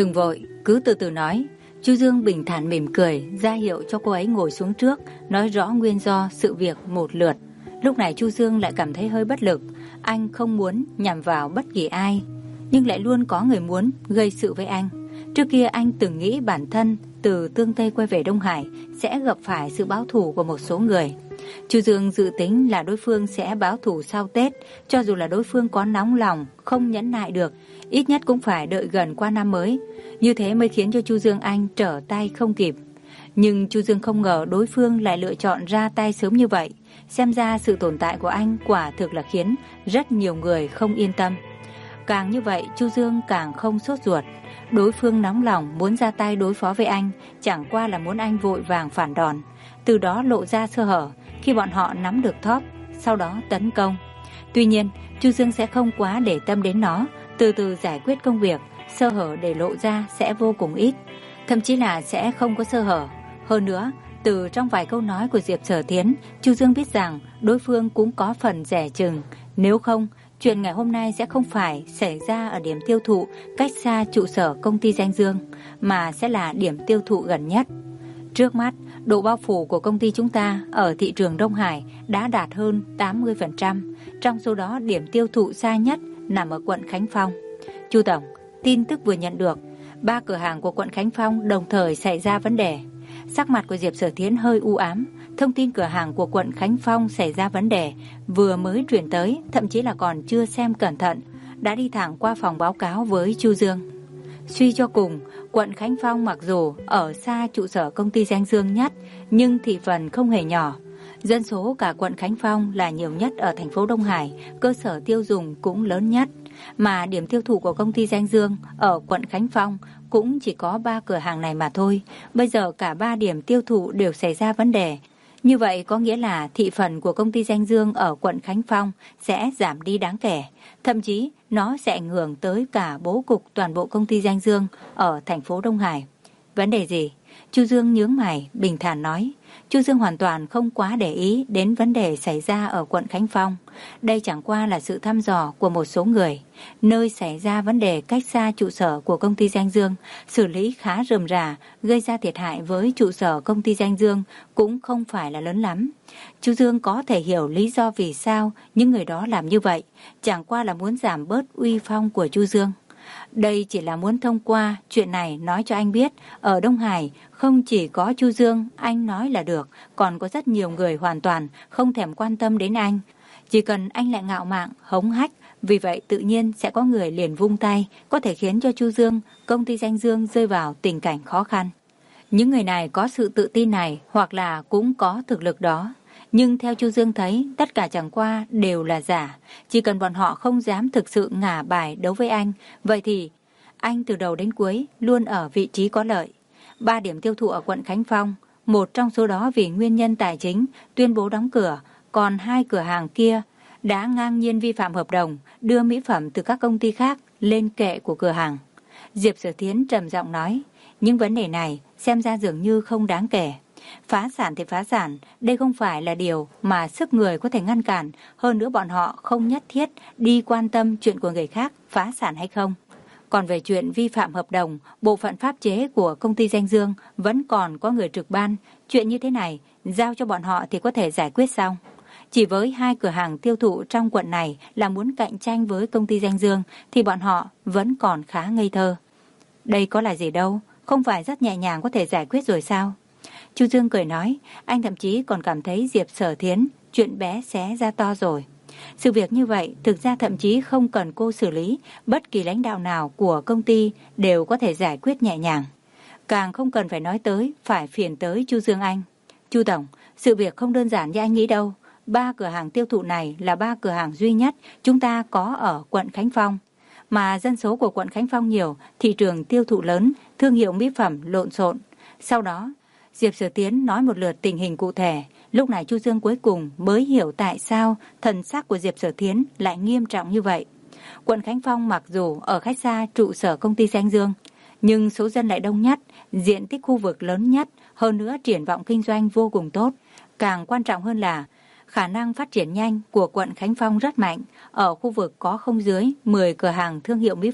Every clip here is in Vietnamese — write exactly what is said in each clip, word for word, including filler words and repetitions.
Đừng vội, cứ từ từ nói. Chu Dương bình thản mỉm cười, ra hiệu cho cô ấy ngồi xuống trước, nói rõ nguyên do sự việc một lượt. Lúc này Chu Dương lại cảm thấy hơi bất lực. Anh không muốn nhằm vào bất kỳ ai, nhưng lại luôn có người muốn gây sự với anh. Trước kia anh từng nghĩ bản thân từ Tương Tây quay về Đông Hải sẽ gặp phải sự báo thù của một số người. Chu Dương dự tính là đối phương sẽ báo thù sau Tết, cho dù là đối phương có nóng lòng, không nhẫn nại được, ít nhất cũng phải đợi gần qua năm mới. Như thế mới khiến cho Chu Dương anh trở tay không kịp. Nhưng Chu Dương không ngờ đối phương lại lựa chọn ra tay sớm như vậy. Xem ra sự tồn tại của anh quả thực là khiến rất nhiều người không yên tâm. Càng như vậy, Chu Dương càng không sốt ruột. Đối phương nóng lòng muốn ra tay đối phó với anh, chẳng qua là muốn anh vội vàng phản đòn, từ đó lộ ra sơ hở khi bọn họ nắm được thóp, sau đó tấn công. Tuy nhiên, Chu Dương sẽ không quá để tâm đến nó, từ từ giải quyết công việc, sơ hở để lộ ra sẽ vô cùng ít, thậm chí là sẽ không có sơ hở. Hơn nữa, từ trong vài câu nói của Diệp Sở Thiến, Chu Dương biết rằng đối phương cũng có phần dè chừng. Nếu không, chuyện ngày hôm nay sẽ không phải xảy ra ở điểm tiêu thụ cách xa trụ sở công ty Danh Dương, mà sẽ là điểm tiêu thụ gần nhất. Trước mắt, độ bao phủ của công ty chúng ta ở thị trường Đông Hải đã đạt hơn tám mươi phần trăm, trong số đó điểm tiêu thụ xa nhất nằm ở quận Khánh Phong. Chu Tổng, tin tức vừa nhận được, ba cửa hàng của quận Khánh Phong đồng thời xảy ra vấn đề. Sắc mặt của Diệp Sở Thiến hơi u ám. Thông tin cửa hàng của quận Khánh Phong xảy ra vấn đề vừa mới truyền tới, thậm chí là còn chưa xem cẩn thận, đã đi thẳng qua phòng báo cáo với Chu Dương. Suy cho cùng, quận Khánh Phong mặc dù ở xa trụ sở công ty Danh Dương nhất, nhưng thị phần không hề nhỏ. Dân số cả quận Khánh Phong là nhiều nhất ở thành phố Đông Hải, cơ sở tiêu dùng cũng lớn nhất. Mà điểm tiêu thụ của công ty Danh Dương ở quận Khánh Phong cũng chỉ có ba cửa hàng này mà thôi. Bây giờ cả ba điểm tiêu thụ đều xảy ra vấn đề. Như vậy có nghĩa là thị phần của công ty Danh Dương ở quận Khánh Phong sẽ giảm đi đáng kể. Thậm chí nó sẽ ảnh hưởng tới cả bố cục toàn bộ công ty Danh Dương ở thành phố Đông Hải. Vấn đề gì? Chu Dương nhướng mày, bình thản nói. Chu Dương hoàn toàn không quá để ý đến vấn đề xảy ra ở quận Khánh Phong. Đây chẳng qua là sự thăm dò của một số người. Nơi xảy ra vấn đề cách xa trụ sở của công ty Danh Dương, xử lý khá rườm rà, gây ra thiệt hại với trụ sở công ty Danh Dương cũng không phải là lớn lắm. Chu Dương có thể hiểu lý do vì sao những người đó làm như vậy, chẳng qua là muốn giảm bớt uy phong của Chu Dương. Đây chỉ là muốn thông qua chuyện này nói cho anh biết, ở Đông Hải không chỉ có Chu Dương anh nói là được, còn có rất nhiều người hoàn toàn không thèm quan tâm đến anh. Chỉ cần anh lại ngạo mạn, hống hách, vì vậy tự nhiên sẽ có người liền vung tay, có thể khiến cho Chu Dương, công ty Danh Dương rơi vào tình cảnh khó khăn. Những người này có sự tự tin này hoặc là cũng có thực lực đó. Nhưng theo Chu Dương thấy, tất cả chẳng qua đều là giả. Chỉ cần bọn họ không dám thực sự ngả bài đấu với anh, vậy thì anh từ đầu đến cuối luôn ở vị trí có lợi. Ba điểm tiêu thụ ở quận Khánh Phong, một trong số đó vì nguyên nhân tài chính tuyên bố đóng cửa, còn hai cửa hàng kia đã ngang nhiên vi phạm hợp đồng, đưa mỹ phẩm từ các công ty khác lên kệ của cửa hàng. Diệp Sở Thiến trầm giọng nói, những vấn đề này xem ra dường như không đáng kể. Phá sản thì phá sản, đây không phải là điều mà sức người có thể ngăn cản. Hơn nữa bọn họ không nhất thiết đi quan tâm chuyện của người khác phá sản hay không. Còn về chuyện vi phạm hợp đồng, bộ phận pháp chế của công ty Danh Dương vẫn còn có người trực ban. Chuyện như thế này, giao cho bọn họ thì có thể giải quyết xong. Chỉ với hai cửa hàng tiêu thụ trong quận này là muốn cạnh tranh với công ty Danh Dương thì bọn họ vẫn còn khá ngây thơ. Đây có là gì đâu, không phải rất nhẹ nhàng có thể giải quyết rồi sao? Chu Dương cười nói, anh thậm chí còn cảm thấy Diệp Sở Thiến chuyện bé xé ra to rồi. Sự việc như vậy thực ra thậm chí không cần cô xử lý, bất kỳ lãnh đạo nào của công ty đều có thể giải quyết nhẹ nhàng. Càng không cần phải nói tới, phải phiền tới Chu Dương anh. Chu Tổng, sự việc không đơn giản như anh nghĩ đâu. Ba cửa hàng tiêu thụ này là ba cửa hàng duy nhất chúng ta có ở quận Khánh Phong. Mà dân số của quận Khánh Phong nhiều, thị trường tiêu thụ lớn, thương hiệu mỹ phẩm lộn xộn. Sau đó, Diệp Sở Tiến nói một lượt tình hình cụ thể. Lúc này Chu Dương cuối cùng mới hiểu tại sao thần sắc của Diệp Sở Thiến lại nghiêm trọng như vậy. Quận Khánh Phong mặc dù ở cách xa trụ sở công ty Danh Dương, nhưng số dân lại đông nhất, diện tích khu vực lớn nhất, hơn nữa triển vọng kinh doanh vô cùng tốt. Càng quan trọng hơn là khả năng phát triển nhanh của quận Khánh Phong rất mạnh, ở khu vực có không dưới mười cửa hàng thương hiệu mỹ phẩm.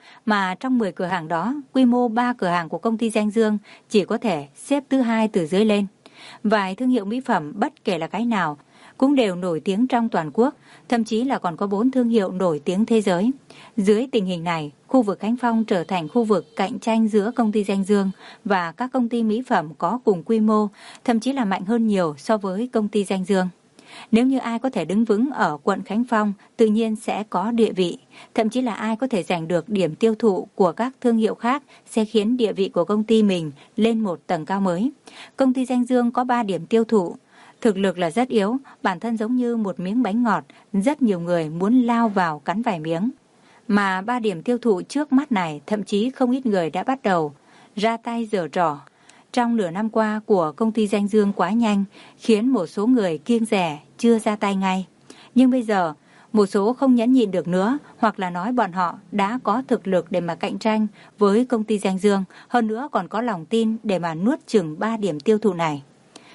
mà trong mười cửa hàng đó, quy mô ba cửa hàng của công ty Danh Dương chỉ có thể xếp thứ hai từ dưới lên. Vài thương hiệu mỹ phẩm bất kể là cái nào cũng đều nổi tiếng trong toàn quốc, thậm chí là còn có bốn thương hiệu nổi tiếng thế giới. Dưới tình hình này, khu vực Khánh Phong trở thành khu vực cạnh tranh giữa công ty Danh Dương và các công ty mỹ phẩm có cùng quy mô, thậm chí là mạnh hơn nhiều so với công ty Danh Dương. Nếu như ai có thể đứng vững ở quận Khánh Phong, tự nhiên sẽ có địa vị. Thậm chí là ai có thể giành được điểm tiêu thụ của các thương hiệu khác sẽ khiến địa vị của công ty mình lên một tầng cao mới. Công ty Danh Dương có ba điểm tiêu thụ. Thực lực là rất yếu, bản thân giống như một miếng bánh ngọt, rất nhiều người muốn lao vào cắn vài miếng. Mà ba điểm tiêu thụ trước mắt này, thậm chí không ít người đã bắt đầu ra tay giở trò. Trong nửa năm qua của công ty Danh Dương quá nhanh, khiến một số người kiêng dè chưa ra tay ngay. Nhưng bây giờ, một số không nhẫn nhịn được nữa, hoặc là nói bọn họ đã có thực lực để mà cạnh tranh với công ty Danh Dương, hơn nữa còn có lòng tin để mà nuốt chửng ba điểm tiêu thụ này.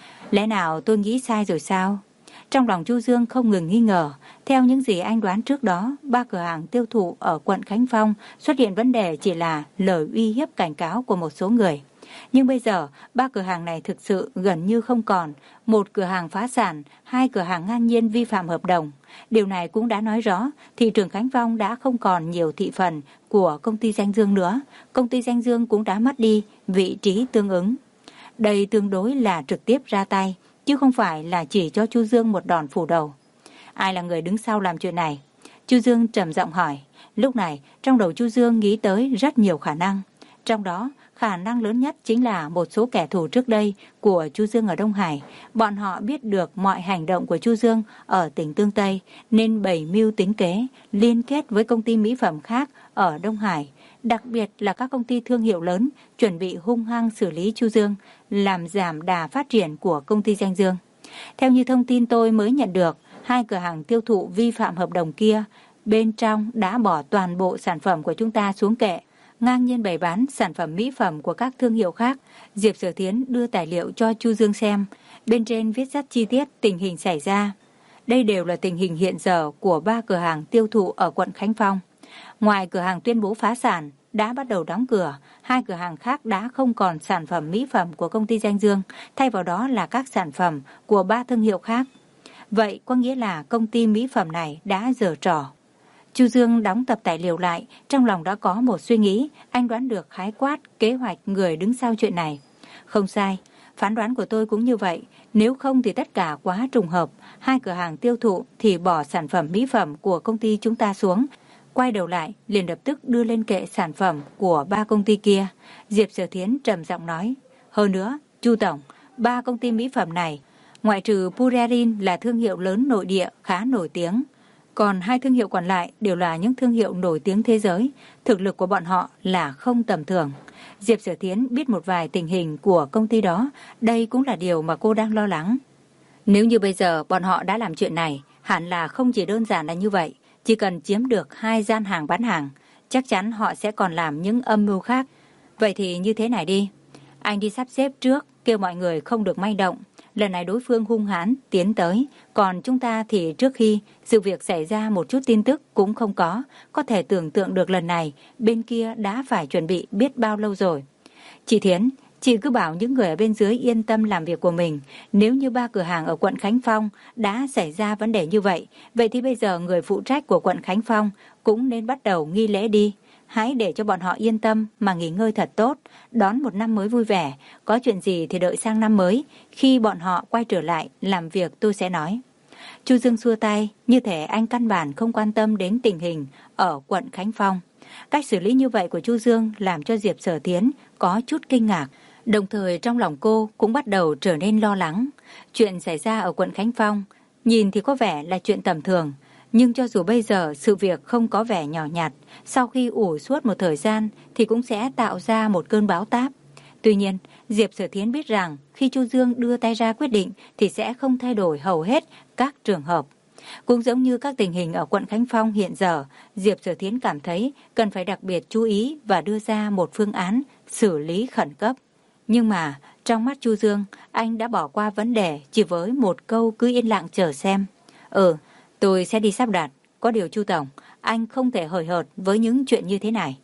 Lẽ nào tôi nghĩ sai rồi sao? Trong lòng Chu Dương không ngừng nghi ngờ. Theo những gì anh đoán trước đó, ba cửa hàng tiêu thụ ở quận Khánh Phong xuất hiện vấn đề chỉ là lời uy hiếp cảnh cáo của một số người. Nhưng bây giờ, ba cửa hàng này thực sự gần như không còn. Một cửa hàng phá sản, hai cửa hàng ngang nhiên vi phạm hợp đồng. Điều này cũng đã nói rõ, thị trường Khánh Phong đã không còn nhiều thị phần của công ty Danh Dương nữa. Công ty Danh Dương cũng đã mất đi vị trí tương ứng. Đây tương đối là trực tiếp ra tay, chứ không phải là chỉ cho Chu Dương một đòn phủ đầu. Ai là người đứng sau làm chuyện này? Chu Dương trầm giọng hỏi. Lúc này, trong đầu Chu Dương nghĩ tới rất nhiều khả năng. Trong đó, khả năng lớn nhất chính là một số kẻ thù trước đây của Chu Dương ở Đông Hải. Bọn họ biết được mọi hành động của Chu Dương ở tỉnh Tương Tây, nên bày mưu tính kế, liên kết với công ty mỹ phẩm khác ở Đông Hải. Đặc biệt là các công ty thương hiệu lớn chuẩn bị hung hăng xử lý Chu Dương, làm giảm đà phát triển của công ty Danh Dương. Theo như thông tin tôi mới nhận được, hai cửa hàng tiêu thụ vi phạm hợp đồng kia, bên trong đã bỏ toàn bộ sản phẩm của chúng ta xuống kệ, ngang nhiên bày bán sản phẩm mỹ phẩm của các thương hiệu khác. Diệp Sở Thiến đưa tài liệu cho Chu Dương xem, bên trên viết rất chi tiết tình hình xảy ra. Đây đều là tình hình hiện giờ của ba cửa hàng tiêu thụ ở quận Khánh Phong. Ngoài cửa hàng tuyên bố phá sản, đã bắt đầu đóng cửa, hai cửa hàng khác đã không còn sản phẩm mỹ phẩm của công ty Danh Dương, thay vào đó là các sản phẩm của ba thương hiệu khác. Vậy có nghĩa là công ty mỹ phẩm này đã giở trò. Chu Dương đóng tập tài liệu lại, trong lòng đã có một suy nghĩ, anh đoán được khái quát kế hoạch người đứng sau chuyện này. Không sai, phán đoán của tôi cũng như vậy, nếu không thì tất cả quá trùng hợp, hai cửa hàng tiêu thụ thì bỏ sản phẩm mỹ phẩm của công ty chúng ta xuống, quay đầu lại liền lập tức đưa lên kệ sản phẩm của ba công ty kia. Diệp Sở Thiến trầm giọng nói. Hơn nữa, Chu Tổng, ba công ty mỹ phẩm này, ngoại trừ Purelin là thương hiệu lớn nội địa khá nổi tiếng, còn hai thương hiệu còn lại đều là những thương hiệu nổi tiếng thế giới. Thực lực của bọn họ là không tầm thường. Diệp Sở Thiến biết một vài tình hình của công ty đó, đây cũng là điều mà cô đang lo lắng. Nếu như bây giờ bọn họ đã làm chuyện này, hẳn là không chỉ đơn giản là như vậy. Chỉ cần chiếm được hai gian hàng bán hàng, chắc chắn họ sẽ còn làm những âm mưu khác. Vậy thì như thế này đi, anh đi sắp xếp trước, kêu mọi người không được manh động. Lần này đối phương hung hãn tiến tới, còn chúng ta thì trước khi sự việc xảy ra một chút tin tức cũng không có. Có thể tưởng tượng được lần này bên kia đã phải chuẩn bị biết bao lâu rồi. Chị Thiến, chị cứ bảo những người ở bên dưới yên tâm làm việc của mình. Nếu như ba cửa hàng ở quận Khánh Phong đã xảy ra vấn đề như vậy, vậy thì bây giờ người phụ trách của quận Khánh Phong cũng nên bắt đầu nghi lễ đi. Hãy để cho bọn họ yên tâm mà nghỉ ngơi thật tốt, đón một năm mới vui vẻ. Có chuyện gì thì đợi sang năm mới, khi bọn họ quay trở lại làm việc tôi sẽ nói. Chu Dương xua tay, như thể anh căn bản không quan tâm đến tình hình ở quận Khánh Phong. Cách xử lý như vậy của Chu Dương làm cho Diệp Sở Thiến có chút kinh ngạc. Đồng thời trong lòng cô cũng bắt đầu trở nên lo lắng. Chuyện xảy ra ở quận Khánh Phong, nhìn thì có vẻ là chuyện tầm thường. Nhưng cho dù bây giờ sự việc không có vẻ nhỏ nhặt, sau khi ủ suốt một thời gian thì cũng sẽ tạo ra một cơn bão táp. Tuy nhiên, Diệp Sở Thiến biết rằng khi Chu Dương đưa tay ra quyết định thì sẽ không thay đổi hầu hết các trường hợp. Cũng giống như các tình hình ở quận Khánh Phong hiện giờ, Diệp Sở Thiến cảm thấy cần phải đặc biệt chú ý và đưa ra một phương án xử lý khẩn cấp. Nhưng mà trong mắt Chu Dương, anh đã bỏ qua vấn đề chỉ với một câu cứ yên lặng chờ xem. Ừ, tôi sẽ đi sắp đặt. Có điều Chu Tổng, anh không thể hời hợt với những chuyện như thế này.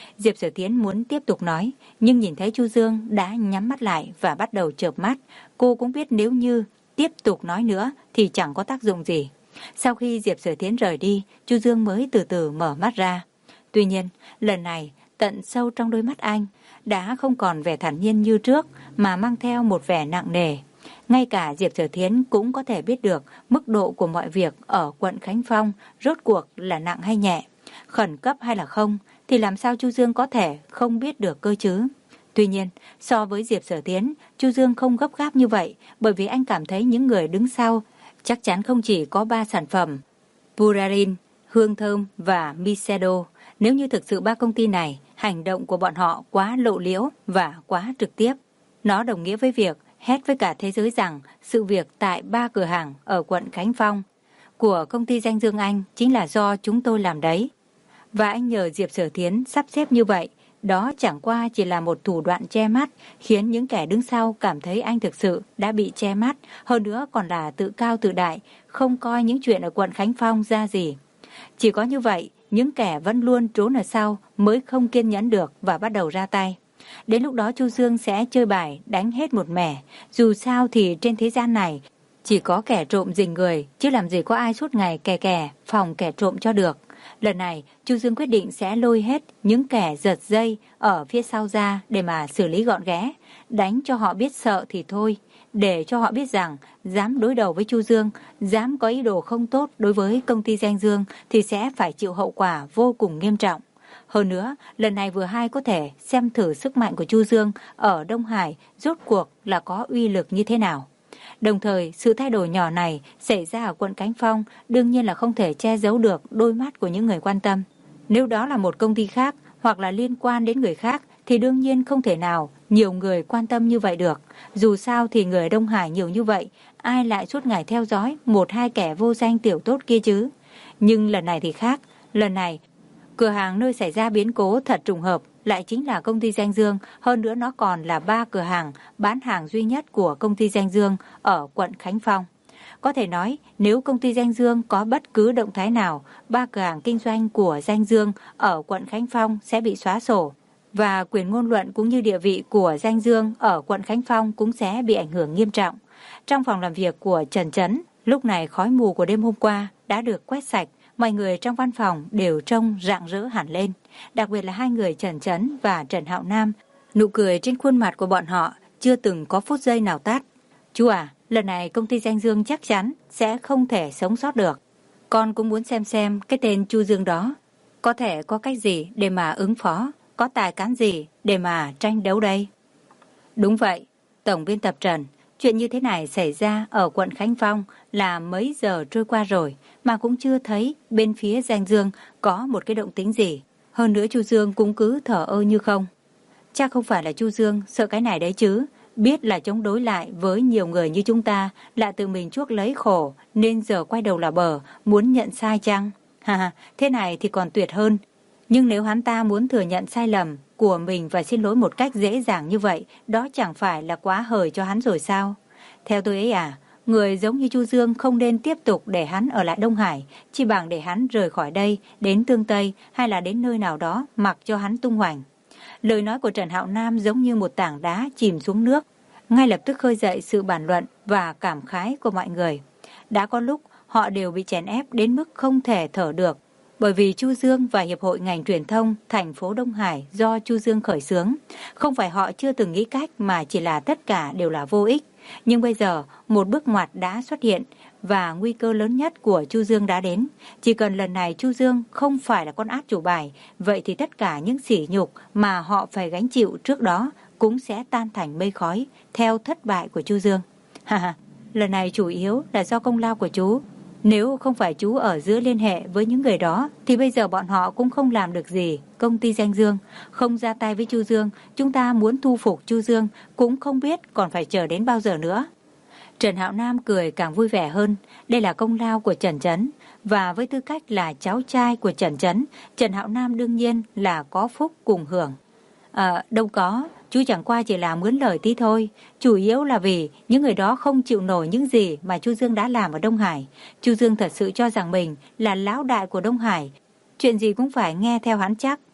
Diệp Sở Tiến muốn tiếp tục nói, nhưng nhìn thấy Chu Dương đã nhắm mắt lại và bắt đầu chợp mắt. Cô cũng biết nếu như tiếp tục nói nữa thì chẳng có tác dụng gì. Sau khi Diệp Sở Tiến rời đi, Chu Dương mới từ từ mở mắt ra. Tuy nhiên, lần này, tận sâu trong đôi mắt anh đã không còn vẻ thản nhiên như trước mà mang theo một vẻ nặng nề. Ngay cả Diệp Sở Thiến cũng có thể biết được mức độ của mọi việc ở quận Khánh Phong rốt cuộc là nặng hay nhẹ, khẩn cấp hay là không, thì làm sao Chu Dương có thể không biết được cơ chứ? Tuy nhiên, so với Diệp Sở Thiến, Chu Dương không gấp gáp như vậy, bởi vì anh cảm thấy những người đứng sau chắc chắn không chỉ có ba sản phẩm, Purarin, Hương Thơm và Misedo. Nếu như thực sự ba công ty này, hành động của bọn họ quá lộ liễu và quá trực tiếp. Nó đồng nghĩa với việc hét với cả thế giới rằng sự việc tại ba cửa hàng ở quận Khánh Phong của công ty Danh Dương Anh chính là do chúng tôi làm đấy. Và anh nhờ Diệp Sở Thiến sắp xếp như vậy, đó chẳng qua chỉ là một thủ đoạn che mắt, khiến những kẻ đứng sau cảm thấy anh thực sự đã bị che mắt, hơn nữa còn là tự cao tự đại, không coi những chuyện ở quận Khánh Phong ra gì. Chỉ có như vậy, những kẻ vẫn luôn trốn ở sau mới không kiên nhẫn được và bắt đầu ra tay. Đến lúc đó Chu Dương sẽ chơi bài đánh hết một mẻ. Dù sao thì trên thế gian này chỉ có kẻ trộm rình người, chứ làm gì có ai suốt ngày kè kè phòng kẻ trộm cho được. Lần này Chu Dương quyết định sẽ lôi hết những kẻ giật dây ở phía sau ra để mà xử lý gọn ghẽ, đánh cho họ biết sợ thì thôi, để cho họ biết rằng dám đối đầu với Chu Dương, dám có ý đồ không tốt đối với công ty Danh Dương thì sẽ phải chịu hậu quả vô cùng nghiêm trọng. Hơn nữa, lần này vừa hay có thể xem thử sức mạnh của Chu Dương ở Đông Hải rốt cuộc là có uy lực như thế nào. Đồng thời, sự thay đổi nhỏ này xảy ra ở quận Khánh Phong đương nhiên là không thể che giấu được đôi mắt của những người quan tâm. Nếu đó là một công ty khác hoặc là liên quan đến người khác thì đương nhiên không thể nào nhiều người quan tâm như vậy được. Dù sao thì người Đông Hải nhiều như vậy, ai lại suốt ngày theo dõi một hai kẻ vô danh tiểu tốt kia chứ. Nhưng lần này thì khác, lần này cửa hàng nơi xảy ra biến cố thật trùng hợp lại chính là công ty Danh Dương, hơn nữa nó còn là ba cửa hàng bán hàng duy nhất của công ty Danh Dương ở quận Khánh Phong. Có thể nói, nếu công ty Danh Dương có bất cứ động thái nào, ba cửa hàng kinh doanh của Danh Dương ở quận Khánh Phong sẽ bị xóa sổ, và quyền ngôn luận cũng như địa vị của Danh Dương ở quận Khánh Phong cũng sẽ bị ảnh hưởng nghiêm trọng. Trong phòng làm việc của Trần Chấn, lúc này khói mù của đêm hôm qua đã được quét sạch, mọi người trong văn phòng đều trông rạng rỡ hẳn lên, đặc biệt là hai người Trần Chấn và Trần Hạo Nam. Nụ cười trên khuôn mặt của bọn họ chưa từng có phút giây nào tắt. Chú à, lần này công ty Danh Dương chắc chắn sẽ không thể sống sót được. Con cũng muốn xem xem cái tên Chu Dương đó có thể có cách gì để mà ứng phó, có tài cán gì để mà tranh đấu đây. Đúng vậy, Tổng biên tập Trần, chuyện như thế này xảy ra ở quận Khánh Phong là mấy giờ trôi qua rồi mà cũng chưa thấy bên phía Danh Dương có một cái động tĩnh gì. Hơn nữa Chu Dương cũng cứ thở ơ như không. Chắc không phải là Chu Dương sợ cái này đấy chứ, biết là chống đối lại với nhiều người như chúng ta, lại tự mình chuốc lấy khổ nên giờ quay đầu là bờ, muốn nhận sai chăng? Ha ha, thế này thì còn tuyệt hơn. Nhưng nếu hắn ta muốn thừa nhận sai lầm của mình và xin lỗi một cách dễ dàng như vậy, đó chẳng phải là quá hời cho hắn rồi sao? Theo tôi ấy à, người giống như Chu Dương không nên tiếp tục để hắn ở lại Đông Hải, chỉ bằng để hắn rời khỏi đây, đến Tương Tây hay là đến nơi nào đó mặc cho hắn tung hoành. Lời nói của Trần Hạo Nam giống như một tảng đá chìm xuống nước, ngay lập tức khơi dậy sự bàn luận và cảm khái của mọi người. Đã có lúc họ đều bị chèn ép đến mức không thể thở được, bởi vì Chu Dương và Hiệp hội ngành truyền thông thành phố Đông Hải do Chu Dương khởi xướng. Không phải họ chưa từng nghĩ cách mà chỉ là tất cả đều là vô ích. Nhưng bây giờ một bước ngoặt đã xuất hiện và nguy cơ lớn nhất của Chu Dương đã đến. Chỉ cần lần này Chu Dương không phải là con át chủ bài, vậy thì tất cả những sỉ nhục mà họ phải gánh chịu trước đó cũng sẽ tan thành mây khói theo thất bại của Chu Dương. Ha ha, lần này chủ yếu là do công lao của chú. Nếu không phải chú ở giữa liên hệ với những người đó thì bây giờ bọn họ cũng không làm được gì. Công ty Danh Dương không ra tay với Chu Dương, chúng ta muốn thu phục Chu Dương cũng không biết còn phải chờ đến bao giờ nữa. Trần Hạo Nam cười càng vui vẻ hơn. Đây là công lao của Trần Chấn, và với tư cách là cháu trai của Trần Chấn, Trần Hạo Nam đương nhiên là có phúc cùng hưởng. À, đâu có, chú chẳng qua chỉ là mướn lời tí thôi. Chủ yếu là vì những người đó không chịu nổi những gì mà Chu Dương đã làm ở Đông Hải. Chu Dương thật sự cho rằng mình là lão đại của Đông Hải, chuyện gì cũng phải nghe theo hắn chắc.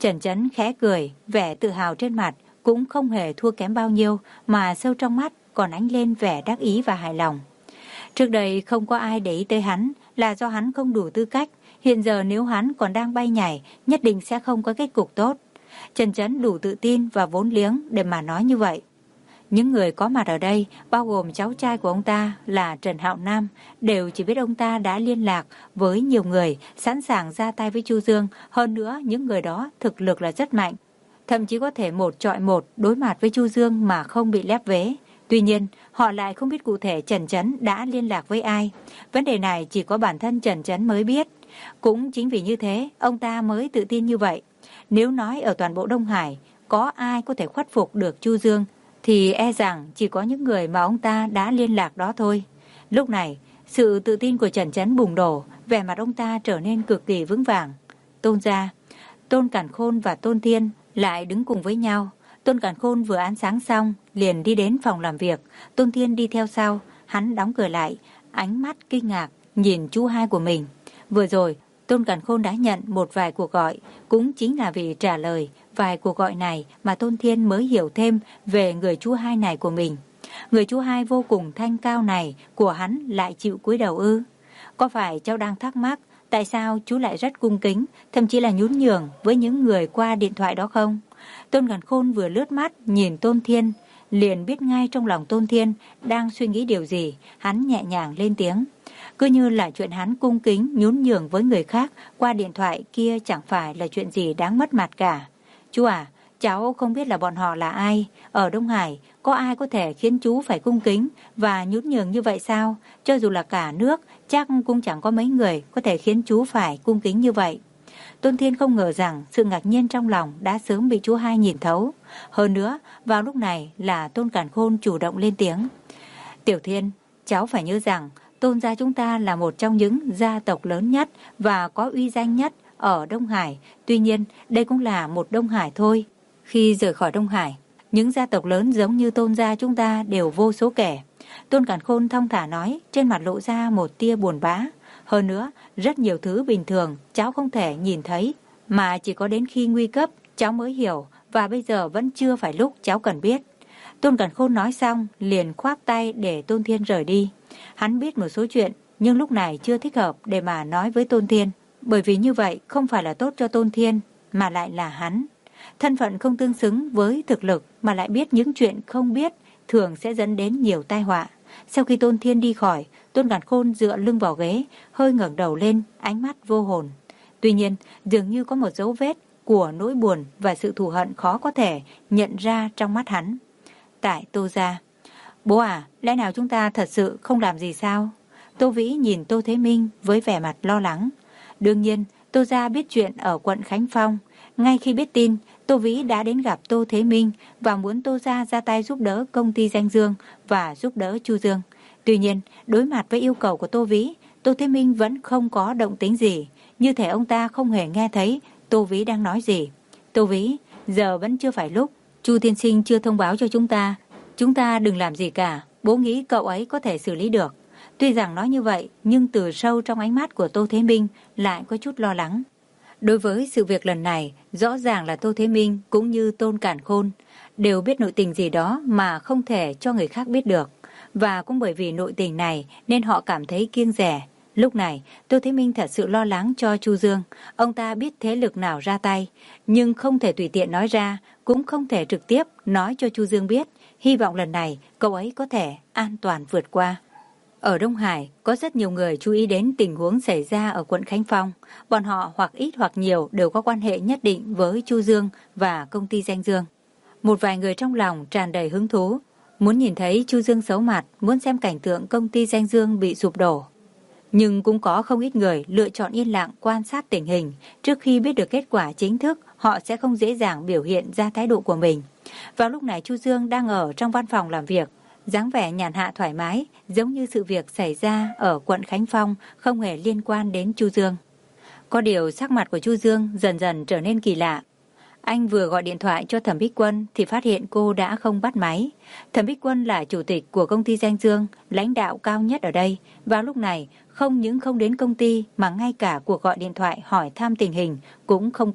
Trần Chấn khẽ cười, vẻ tự hào trên mặt cũng không hề thua kém bao nhiêu, mà sâu trong mắt còn ánh lên vẻ đắc ý và hài lòng. Trước đây không có ai để ý tới hắn là do hắn không đủ tư cách, hiện giờ nếu hắn còn đang bay nhảy, nhất định sẽ không có kết cục tốt. Trần Chấn đủ tự tin và vốn liếng để mà nói như vậy. Những người có mặt ở đây, bao gồm cháu trai của ông ta là Trần Hạo Nam, đều chỉ biết ông ta đã liên lạc với nhiều người, sẵn sàng ra tay với Chu Dương. Hơn nữa, những người đó thực lực là rất mạnh, thậm chí có thể một chọi một đối mặt với Chu Dương mà không bị lép vế. Tuy nhiên, họ lại không biết cụ thể Trần Chấn đã liên lạc với ai. Vấn đề này chỉ có bản thân Trần Chấn mới biết. Cũng chính vì như thế, ông ta mới tự tin như vậy. Nếu nói ở toàn bộ Đông Hải, có ai có thể khuất phục được Chu Dương, thì e rằng chỉ có những người mà ông ta đã liên lạc đó thôi. Lúc này, sự tự tin của Trần Chấn bùng nổ, vẻ mặt ông ta trở nên cực kỳ vững vàng. Tôn gia, Tôn Càn Khôn và Tôn Thiên lại đứng cùng với nhau. Tôn Càn Khôn vừa án sáng xong, liền đi đến phòng làm việc. Tôn Thiên đi theo sau, hắn đóng cửa lại, ánh mắt kinh ngạc nhìn chú hai của mình. Vừa rồi, Tôn Càn Khôn đã nhận một vài cuộc gọi, cũng chính là vì trả lời vài cuộc gọi này mà Tôn Thiên mới hiểu thêm về người chú hai này của mình. Người chú hai vô cùng thanh cao này của hắn lại chịu cúi đầu ư? Có phải cháu đang thắc mắc tại sao chú lại rất cung kính, thậm chí là nhún nhường với những người qua điện thoại đó không? Tôn Càn Khôn vừa lướt mắt nhìn Tôn Thiên, liền biết ngay trong lòng Tôn Thiên đang suy nghĩ điều gì. Hắn nhẹ nhàng lên tiếng. Cứ như là chuyện hắn cung kính nhún nhường với người khác qua điện thoại kia chẳng phải là chuyện gì đáng mất mặt cả. Chú à, cháu không biết là bọn họ là ai. Ở Đông Hải có ai có thể khiến chú phải cung kính và nhún nhường như vậy sao? Cho dù là cả nước, chắc cũng chẳng có mấy người có thể khiến chú phải cung kính như vậy. Tôn Thiên không ngờ rằng sự ngạc nhiên trong lòng đã sớm bị chú hai nhìn thấu. Hơn nữa, vào lúc này là Tôn Càn Khôn chủ động lên tiếng. Tiểu Thiên, cháu phải nhớ rằng Tôn gia chúng ta là một trong những gia tộc lớn nhất và có uy danh nhất ở Đông Hải. Tuy nhiên, đây cũng là một Đông Hải thôi. Khi rời khỏi Đông Hải, những gia tộc lớn giống như Tôn gia chúng ta đều vô số kể. Tôn Càn Khôn thong thả nói, trên mặt lộ ra một tia buồn bã. Hơn nữa, rất nhiều thứ bình thường cháu không thể nhìn thấy, mà chỉ có đến khi nguy cấp cháu mới hiểu, và bây giờ vẫn chưa phải lúc cháu cần biết. Tôn Càn Khôn nói xong, liền khoác tay để Tôn Thiên rời đi. Hắn biết một số chuyện, nhưng lúc này chưa thích hợp để mà nói với Tôn Thiên, bởi vì như vậy không phải là tốt cho Tôn Thiên, mà lại là hắn. Thân phận không tương xứng với thực lực mà lại biết những chuyện không biết, thường sẽ dẫn đến nhiều tai họa. Sau khi Tôn Thiên đi khỏi, Tôn Càn Khôn dựa lưng vào ghế, hơi ngẩng đầu lên, ánh mắt vô hồn. Tuy nhiên, dường như có một dấu vết của nỗi buồn và sự thù hận khó có thể nhận ra trong mắt hắn. Tại Tô gia. Bố à, lẽ nào chúng ta thật sự không làm gì sao? Tô Vĩ nhìn Tô Thế Minh với vẻ mặt lo lắng. Đương nhiên, Tô gia biết chuyện ở quận Khánh Phong. Ngay khi biết tin, Tô Vĩ đã đến gặp Tô Thế Minh và muốn Tô gia ra tay giúp đỡ công ty Danh Dương và giúp đỡ Chu Dương. Tuy nhiên, đối mặt với yêu cầu của Tô Vĩ, Tô Thế Minh vẫn không có động tính gì, như thể ông ta không hề nghe thấy Tô Vĩ đang nói gì. Tô Vĩ, giờ vẫn chưa phải lúc, Chu tiên sinh chưa thông báo cho chúng ta. Chúng ta đừng làm gì cả, bố nghĩ cậu ấy có thể xử lý được. Tuy rằng nói như vậy, nhưng từ sâu trong ánh mắt của Tô Thế Minh lại có chút lo lắng. Đối với sự việc lần này, rõ ràng là Tô Thế Minh cũng như Tôn Càn Khôn đều biết nội tình gì đó mà không thể cho người khác biết được. Và cũng bởi vì nội tình này nên họ cảm thấy kiêng dè. Lúc này, Tô Thế Minh thật sự lo lắng cho Chu Dương. Ông ta biết thế lực nào ra tay, nhưng không thể tùy tiện nói ra, cũng không thể trực tiếp nói cho Chu Dương biết. Hy vọng lần này cậu ấy có thể an toàn vượt qua. Ở Đông Hải, có rất nhiều người chú ý đến tình huống xảy ra ở quận Khánh Phong. Bọn họ hoặc ít hoặc nhiều đều có quan hệ nhất định với Chu Dương và công ty Danh Dương. Một vài người trong lòng tràn đầy hứng thú, muốn nhìn thấy Chu Dương xấu mặt, muốn xem cảnh tượng công ty Danh Dương bị sụp đổ. Nhưng cũng có không ít người lựa chọn yên lặng quan sát tình hình. Trước khi biết được kết quả chính thức, họ sẽ không dễ dàng biểu hiện ra thái độ của mình. Vào lúc này Chu Dương đang ở trong văn phòng làm việc, dáng vẻ nhàn hạ thoải mái, giống như sự việc xảy ra ở quận Khánh Phong không hề liên quan đến Chu Dương. Có điều sắc mặt của Chu Dương dần dần trở nên kỳ lạ. Anh vừa gọi điện thoại cho Thẩm Bích Quân thì phát hiện cô đã không bắt máy. Thẩm Bích Quân là chủ tịch của công ty Danh Dương, lãnh đạo cao nhất ở đây. Vào lúc này, không những không đến công ty mà ngay cả cuộc gọi điện thoại hỏi thăm tình hình cũng không có.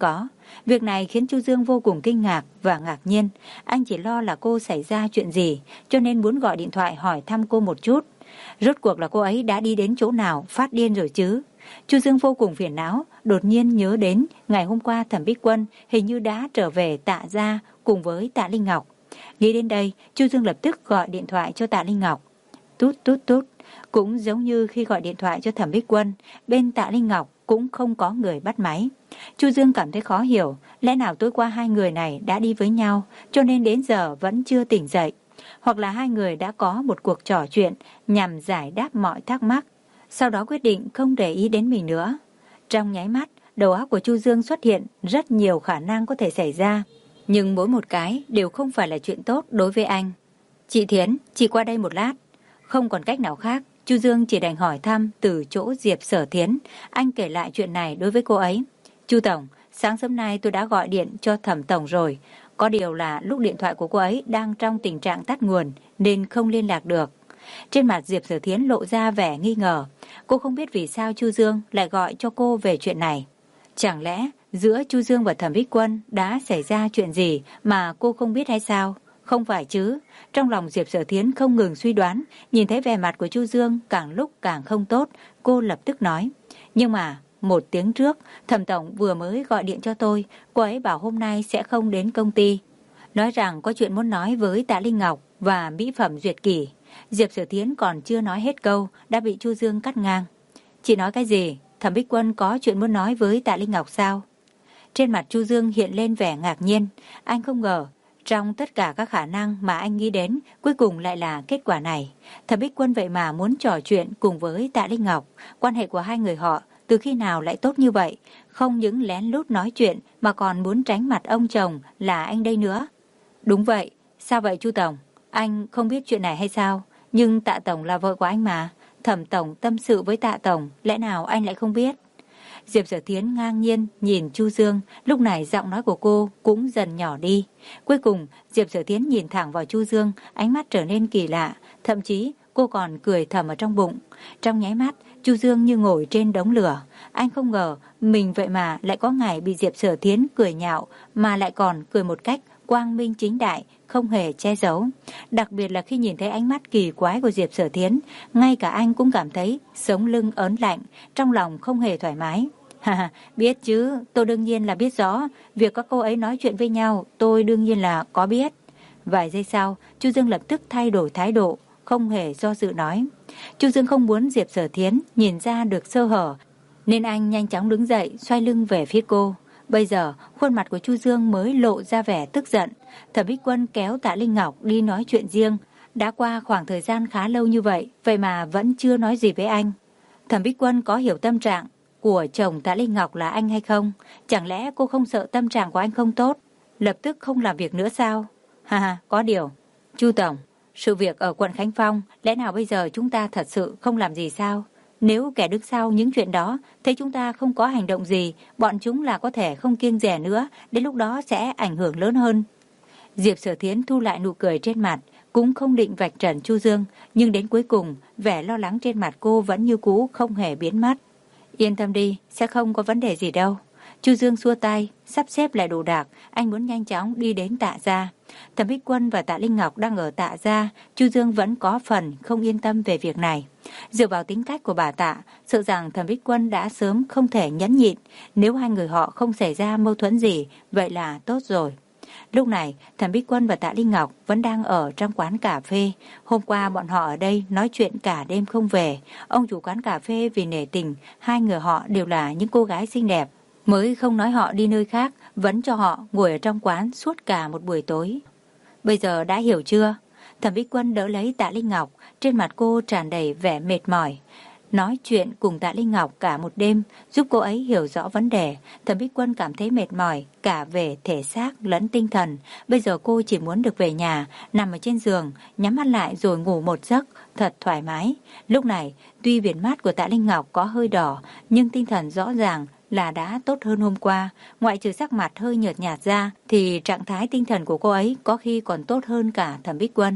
Việc này khiến Chu Dương vô cùng kinh ngạc và ngạc nhiên. Anh chỉ lo là cô xảy ra chuyện gì, cho nên muốn gọi điện thoại hỏi thăm cô một chút. Rốt cuộc là cô ấy đã đi đến chỗ nào, phát điên rồi chứ? Chu Dương vô cùng phiền não, đột nhiên nhớ đến ngày hôm qua Thẩm Bích Quân hình như đã trở về Tạ gia cùng với Tạ Linh Ngọc. Nghĩ đến đây, Chu Dương lập tức gọi điện thoại cho Tạ Linh Ngọc. Tút tút tút, cũng giống như khi gọi điện thoại cho Thẩm Bích Quân, bên Tạ Linh Ngọc cũng không có người bắt máy. Chu Dương cảm thấy khó hiểu, lẽ nào tối qua hai người này đã đi với nhau, cho nên đến giờ vẫn chưa tỉnh dậy. Hoặc là hai người đã có một cuộc trò chuyện nhằm giải đáp mọi thắc mắc, sau đó quyết định không để ý đến mình nữa. Trong nháy mắt, đầu óc của Chu Dương xuất hiện rất nhiều khả năng có thể xảy ra, nhưng mỗi một cái đều không phải là chuyện tốt đối với anh. Chị Thiến, chị qua đây một lát. Không còn cách nào khác, Chu Dương chỉ đành hỏi thăm từ chỗ Diệp Sở Thiến. Anh kể lại chuyện này đối với cô ấy. Chu Tổng, sáng sớm nay tôi đã gọi điện cho Thẩm Tổng rồi. Có điều là lúc điện thoại của cô ấy đang trong tình trạng tắt nguồn nên không liên lạc được. Trên mặt Diệp Sở Thiến lộ ra vẻ nghi ngờ. Cô không biết vì sao Chu Dương lại gọi cho cô về chuyện này. Chẳng lẽ giữa Chu Dương và Thẩm Bích Quân đã xảy ra chuyện gì mà cô không biết hay sao? Không phải chứ. Trong lòng Diệp Sở Thiến không ngừng suy đoán. Nhìn thấy vẻ mặt của Chu Dương càng lúc càng không tốt, cô lập tức nói. Nhưng mà một tiếng trước, Thẩm Tổng vừa mới gọi điện cho tôi. Cô ấy bảo hôm nay sẽ không đến công ty, nói rằng có chuyện muốn nói với Tạ Linh Ngọc và mỹ phẩm Duyệt Kỷ. Diệp Sở Thiến còn chưa nói hết câu đã bị Chu Dương cắt ngang. Chị nói cái gì? Thẩm Bích Quân có chuyện muốn nói với Tạ Linh Ngọc sao? Trên mặt Chu Dương hiện lên vẻ ngạc nhiên. Anh không ngờ trong tất cả các khả năng mà anh nghĩ đến, cuối cùng lại là kết quả này. Thẩm Bích Quân vậy mà muốn trò chuyện cùng với Tạ Linh Ngọc. Quan hệ của hai người họ từ khi nào lại tốt như vậy? Không những lén lút nói chuyện mà còn muốn tránh mặt ông chồng là anh đây nữa. Đúng vậy. Sao vậy Chu Tổng? Anh không biết chuyện này hay sao? Nhưng Tạ Tổng là vợ của anh mà. Thẩm Tổng tâm sự với Tạ Tổng, lẽ nào anh lại không biết? Diệp Sở Thiến ngang nhiên nhìn Chu Dương, lúc này giọng nói của cô cũng dần nhỏ đi. Cuối cùng, Diệp Sở Thiến nhìn thẳng vào Chu Dương, ánh mắt trở nên kỳ lạ, thậm chí cô còn cười thầm ở trong bụng. Trong nháy mắt, Chu Dương như ngồi trên đống lửa. Anh không ngờ mình vậy mà lại có ngày bị Diệp Sở Thiến cười nhạo, mà lại còn cười một cách quang minh chính đại, không hề che giấu. Đặc biệt là khi nhìn thấy ánh mắt kỳ quái của Diệp Sở Thiến, ngay cả anh cũng cảm thấy sống lưng ớn lạnh, trong lòng không hề thoải mái. Ha, biết chứ, tôi đương nhiên là biết rõ. Việc các cô ấy nói chuyện với nhau, tôi đương nhiên là có biết. Vài giây sau, Chu Dương lập tức thay đổi thái độ, không hề do dự nói. Chu Dương không muốn Diệp Sở Thiến nhìn ra được sơ hở, nên anh nhanh chóng đứng dậy, xoay lưng về phía cô. Bây giờ, khuôn mặt của Chu Dương mới lộ ra vẻ tức giận. Thẩm Bích Quân kéo Tạ Linh Ngọc đi nói chuyện riêng. Đã qua khoảng thời gian khá lâu như vậy, vậy mà vẫn chưa nói gì với anh. Thẩm Bích Quân có hiểu tâm trạng của chồng Tạ Linh Ngọc là anh hay không? Chẳng lẽ cô không sợ tâm trạng của anh không tốt, lập tức không làm việc nữa sao? Ha ha, có điều. Chu Tổng, sự việc ở quận Khánh Phong, lẽ nào bây giờ chúng ta thật sự không làm gì sao? Nếu kẻ đứng sau những chuyện đó thấy chúng ta không có hành động gì, bọn chúng là có thể không kiêng dè nữa, đến lúc đó sẽ ảnh hưởng lớn hơn. Diệp Sở Thiến thu lại nụ cười trên mặt, cũng không định vạch trần Chu Dương, nhưng đến cuối cùng, vẻ lo lắng trên mặt cô vẫn như cũ, không hề biến mất. Yên tâm đi, sẽ không có vấn đề gì đâu. Chu Dương xua tay, sắp xếp lại đồ đạc, anh muốn nhanh chóng đi đến Tạ gia. Thẩm Bích Quân và Tạ Linh Ngọc đang ở Tạ gia, Chu Dương vẫn có phần không yên tâm về việc này. Dựa vào tính cách của bà Tạ, sợ rằng Thẩm Bích Quân đã sớm không thể nhẫn nhịn, nếu hai người họ không xảy ra mâu thuẫn gì, vậy là tốt rồi. Lúc này, Thẩm Bích Quân và Tạ Linh Ngọc vẫn đang ở trong quán cà phê. Hôm qua bọn họ ở đây nói chuyện cả đêm không về. Ông chủ quán cà phê vì nể tình, hai người họ đều là những cô gái xinh đẹp, mới không nói họ đi nơi khác, vẫn cho họ ngồi ở trong quán suốt cả một buổi tối. Bây giờ đã hiểu chưa? Thẩm Bích Quân đỡ lấy Tạ Linh Ngọc, trên mặt cô tràn đầy vẻ mệt mỏi. Nói chuyện cùng Tạ Linh Ngọc cả một đêm, giúp cô ấy hiểu rõ vấn đề. Thẩm Bích Quân cảm thấy mệt mỏi, cả về thể xác lẫn tinh thần. Bây giờ cô chỉ muốn được về nhà, nằm ở trên giường, nhắm mắt lại rồi ngủ một giấc, thật thoải mái. Lúc này, tuy viền mắt của Tạ Linh Ngọc có hơi đỏ, nhưng tinh thần rõ ràng là đã tốt hơn hôm qua. Ngoại trừ sắc mặt hơi nhợt nhạt ra, thì trạng thái tinh thần của cô ấy có khi còn tốt hơn cả Thẩm Bích Quân.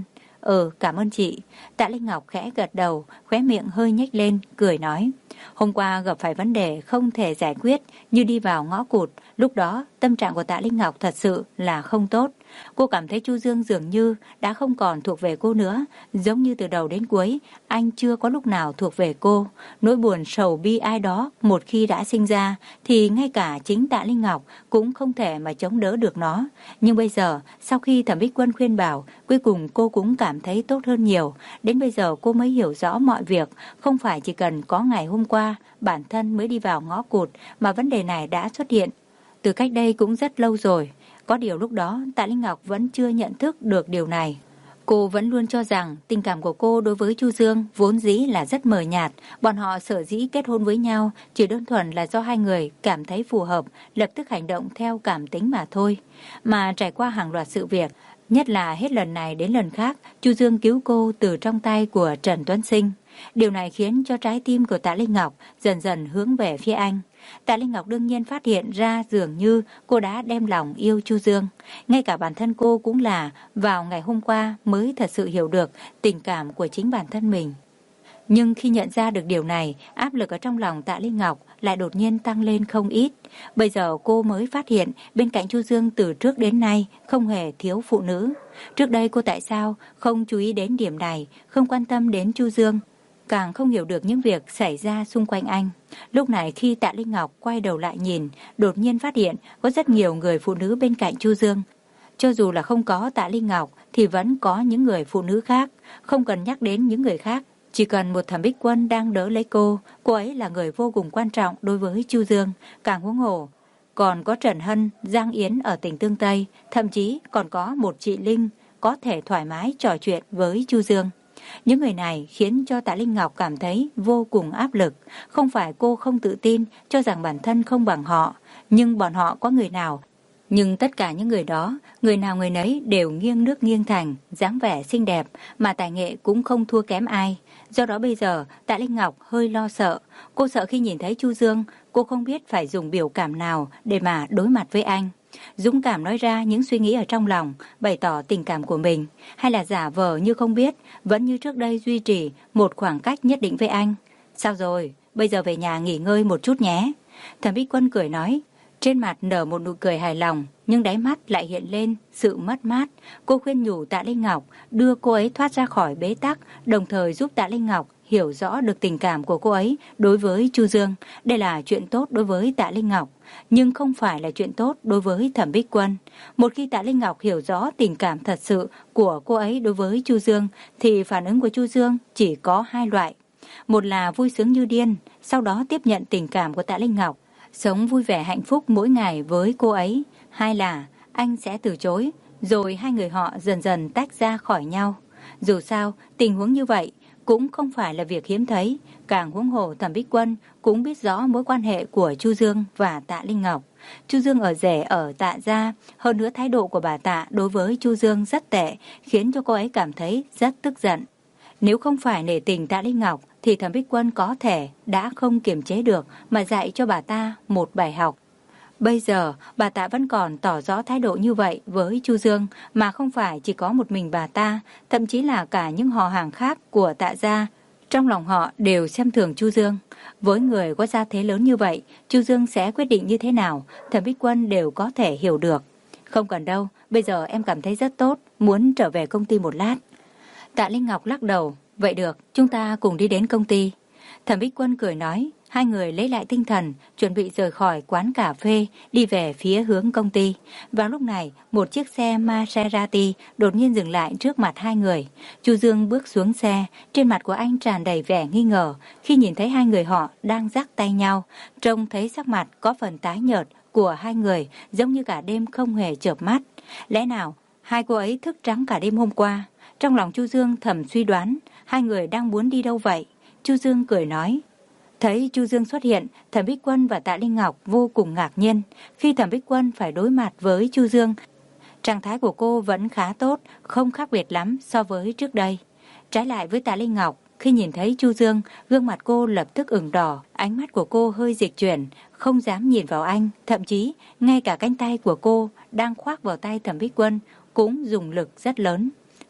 Ừ, cảm ơn chị. Tạ Linh Ngọc khẽ gật đầu, khóe miệng hơi nhếch lên, cười nói. Hôm qua gặp phải vấn đề không thể giải quyết như đi vào ngõ cụt. Lúc đó tâm trạng của Tạ Linh Ngọc thật sự là không tốt. Cô cảm thấy Chu Dương dường như đã không còn thuộc về cô nữa. Giống như từ đầu đến cuối anh chưa có lúc nào thuộc về cô. Nỗi buồn sầu bi ai đó một khi đã sinh ra thì ngay cả chính Tạ Linh Ngọc cũng không thể mà chống đỡ được nó. Nhưng bây giờ sau khi Thẩm Bích Quân khuyên bảo, cuối cùng cô cũng cảm thấy tốt hơn nhiều. Đến bây giờ cô mới hiểu rõ mọi việc. Không phải chỉ cần có ngày hôm qua bản thân mới đi vào ngõ cụt, mà vấn đề này đã xuất hiện từ cách đây cũng rất lâu rồi. Có điều lúc đó Tạ Linh Ngọc vẫn chưa nhận thức được điều này. Cô vẫn luôn cho rằng tình cảm của cô đối với Chu Dương vốn dĩ là rất mờ nhạt. Bọn họ sở dĩ kết hôn với nhau chỉ đơn thuần là do hai người cảm thấy phù hợp, lập tức hành động theo cảm tính mà thôi. Mà trải qua hàng loạt sự việc, nhất là hết lần này đến lần khác, Chu Dương cứu cô từ trong tay của Trần Tuấn Sinh. Điều này khiến cho trái tim của Tạ Linh Ngọc dần dần hướng về phía anh. Tạ Linh Ngọc đương nhiên phát hiện ra dường như cô đã đem lòng yêu Chu Dương. Ngay cả bản thân cô cũng là vào ngày hôm qua mới thật sự hiểu được tình cảm của chính bản thân mình. Nhưng khi nhận ra được điều này, áp lực ở trong lòng Tạ Linh Ngọc lại đột nhiên tăng lên không ít. Bây giờ cô mới phát hiện bên cạnh Chu Dương từ trước đến nay không hề thiếu phụ nữ. Trước đây cô tại sao không chú ý đến điểm này, không quan tâm đến Chu Dương, càng không hiểu được những việc xảy ra xung quanh anh. Lúc này khi Tạ Linh Ngọc quay đầu lại nhìn, đột nhiên phát hiện có rất nhiều người phụ nữ bên cạnh Chu Dương. Cho dù là không có Tạ Linh Ngọc thì vẫn có những người phụ nữ khác. Không cần nhắc đến những người khác, chỉ cần một Thẩm Bích Quân đang đỡ lấy cô. Cô ấy là người vô cùng quan trọng đối với Chu Dương. Càng huống hồ còn có Trần Hân, Giang Yến ở tỉnh Tương Tây, thậm chí còn có một chị Linh có thể thoải mái trò chuyện với Chu Dương. Những người này khiến cho Tạ Linh Ngọc cảm thấy vô cùng áp lực. Không phải cô không tự tin, cho rằng bản thân không bằng họ, nhưng bọn họ có người nào. Nhưng tất cả những người đó, người nào người nấy đều nghiêng nước nghiêng thành, dáng vẻ xinh đẹp, mà tài nghệ cũng không thua kém ai. Do đó bây giờ Tạ Linh Ngọc hơi lo sợ. Cô sợ khi nhìn thấy Chu Dương, cô không biết phải dùng biểu cảm nào để mà đối mặt với anh. Dũng cảm nói ra những suy nghĩ ở trong lòng, bày tỏ tình cảm của mình, hay là giả vờ như không biết, vẫn như trước đây duy trì một khoảng cách nhất định với anh. Sao rồi, bây giờ về nhà nghỉ ngơi một chút nhé. Thẩm Bích Quân cười nói, trên mặt nở một nụ cười hài lòng, nhưng đáy mắt lại hiện lên sự mất mát. Cô khuyên nhủ Tạ Linh Ngọc đưa cô ấy thoát ra khỏi bế tắc, đồng thời giúp Tạ Linh Ngọc hiểu rõ được tình cảm của cô ấy đối với Chu Dương. Đây là chuyện tốt đối với Tạ Linh Ngọc, nhưng không phải là chuyện tốt đối với Thẩm Bích Quân. Một khi Tạ Linh Ngọc hiểu rõ tình cảm thật sự của cô ấy đối với Chu Dương, thì phản ứng của Chu Dương chỉ có hai loại. Một là vui sướng như điên, sau đó tiếp nhận tình cảm của Tạ Linh Ngọc, sống vui vẻ hạnh phúc mỗi ngày với cô ấy. Hai là anh sẽ từ chối, rồi hai người họ dần dần tách ra khỏi nhau. Dù sao, tình huống như vậy cũng không phải là việc hiếm thấy. Càng huống hồ Thẩm Bích Quân cũng biết rõ mối quan hệ của Chu Dương và Tạ Linh Ngọc. Chu Dương ở rể ở Tạ gia, hơn nữa thái độ của bà Tạ đối với Chu Dương rất tệ, khiến cho cô ấy cảm thấy rất tức giận. Nếu không phải nể tình Tạ Linh Ngọc thì Thẩm Bích Quân có thể đã không kiềm chế được mà dạy cho bà ta một bài học. Bây giờ bà ta vẫn còn tỏ rõ thái độ như vậy với Chu Dương, mà không phải chỉ có một mình bà ta, thậm chí là cả những họ hàng khác của Tạ gia. Trong lòng họ đều xem thường Chu Dương. Với người có gia thế lớn như vậy, Chu Dương sẽ quyết định như thế nào, Thẩm Bích Quân đều có thể hiểu được. Không cần đâu, bây giờ em cảm thấy rất tốt, muốn trở về công ty một lát. Tạ Linh Ngọc lắc đầu, vậy được, chúng ta cùng đi đến công ty. Thẩm Bích Quân cười nói, hai người lấy lại tinh thần, chuẩn bị rời khỏi quán cà phê, đi về phía hướng công ty. Vào lúc này, một chiếc xe Maserati đột nhiên dừng lại trước mặt hai người. Chu Dương bước xuống xe, trên mặt của anh tràn đầy vẻ nghi ngờ khi nhìn thấy hai người họ đang dắt tay nhau. Trông thấy sắc mặt có phần tái nhợt của hai người, giống như cả đêm không hề chợp mắt. Lẽ nào hai cô ấy thức trắng cả đêm hôm qua? Trong lòng Chu Dương thầm suy đoán, hai người đang muốn đi đâu vậy? Chu Dương cười nói. Thấy Chu Dương xuất hiện, Thẩm Bích Quân và Tạ Linh Ngọc vô cùng ngạc nhiên. Khi Thẩm Bích Quân phải đối mặt với Chu Dương, trạng thái của cô vẫn khá tốt, không khác biệt lắm so với trước đây. Trái lại với Tạ Linh Ngọc, khi nhìn thấy Chu Dương, gương mặt cô lập tức ửng đỏ, ánh mắt của cô hơi dịch chuyển, không dám nhìn vào anh, thậm chí ngay cả cánh tay của cô đang khoác vào tay Thẩm Bích Quân cũng dùng lực rất lớn.